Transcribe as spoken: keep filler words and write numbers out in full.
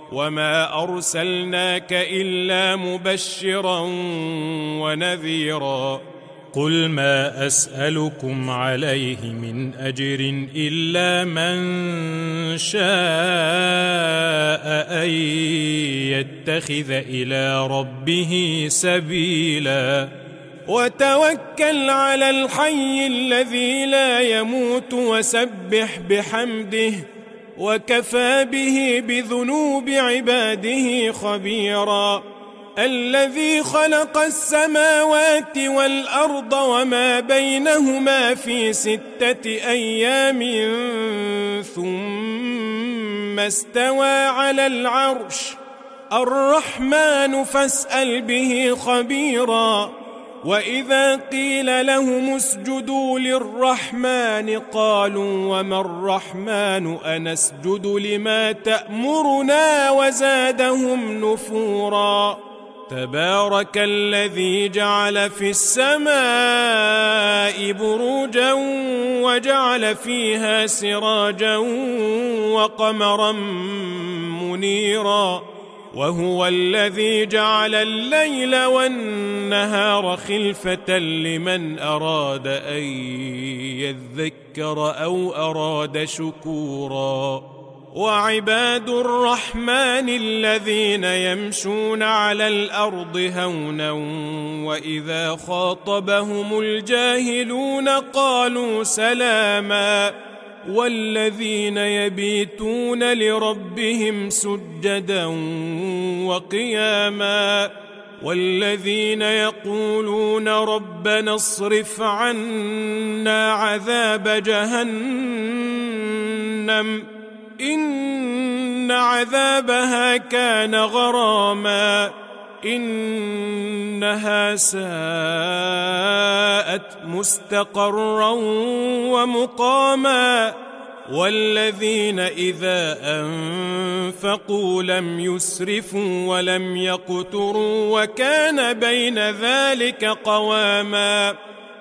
وما أرسلناك إلا مبشرا ونذيرا. قل ما أسألكم عليه من أجر إلا من شاء أن يتخذ إلى ربه سبيلا. وتوكل على الحي الذي لا يموت وسبح بحمده وكفى به بذنوب عباده خبيرا. الذي خلق السماوات والأرض وما بينهما في ستة أيام ثم استوى على العرش الرحمن فاسأل به خبيرا. وإذا قيل لهم اسجدوا للرحمن قالوا وما الرحمن أنسجد لما تأمرنا وزادهم نفورا. تبارك الذي جعل في السماء بروجا وجعل فيها سراجا وقمرا منيرا. وهو الذي جعل الليل والنهار خلفة لمن أراد أن يذكر أو أراد شكورا. وعباد الرحمن الذين يمشون على الأرض هونا وإذا خاطبهم الجاهلون قالوا سلاما. والذين يبيتون لربهم سجدا وقياما. والذين يقولون ربنا اصرف عنا عذاب جهنم إن عذابها كان غراما إنها ساءت مستقرا ومقاما. والذين إذا أنفقوا لم يسرفوا ولم يقتروا وكان بين ذلك قواما.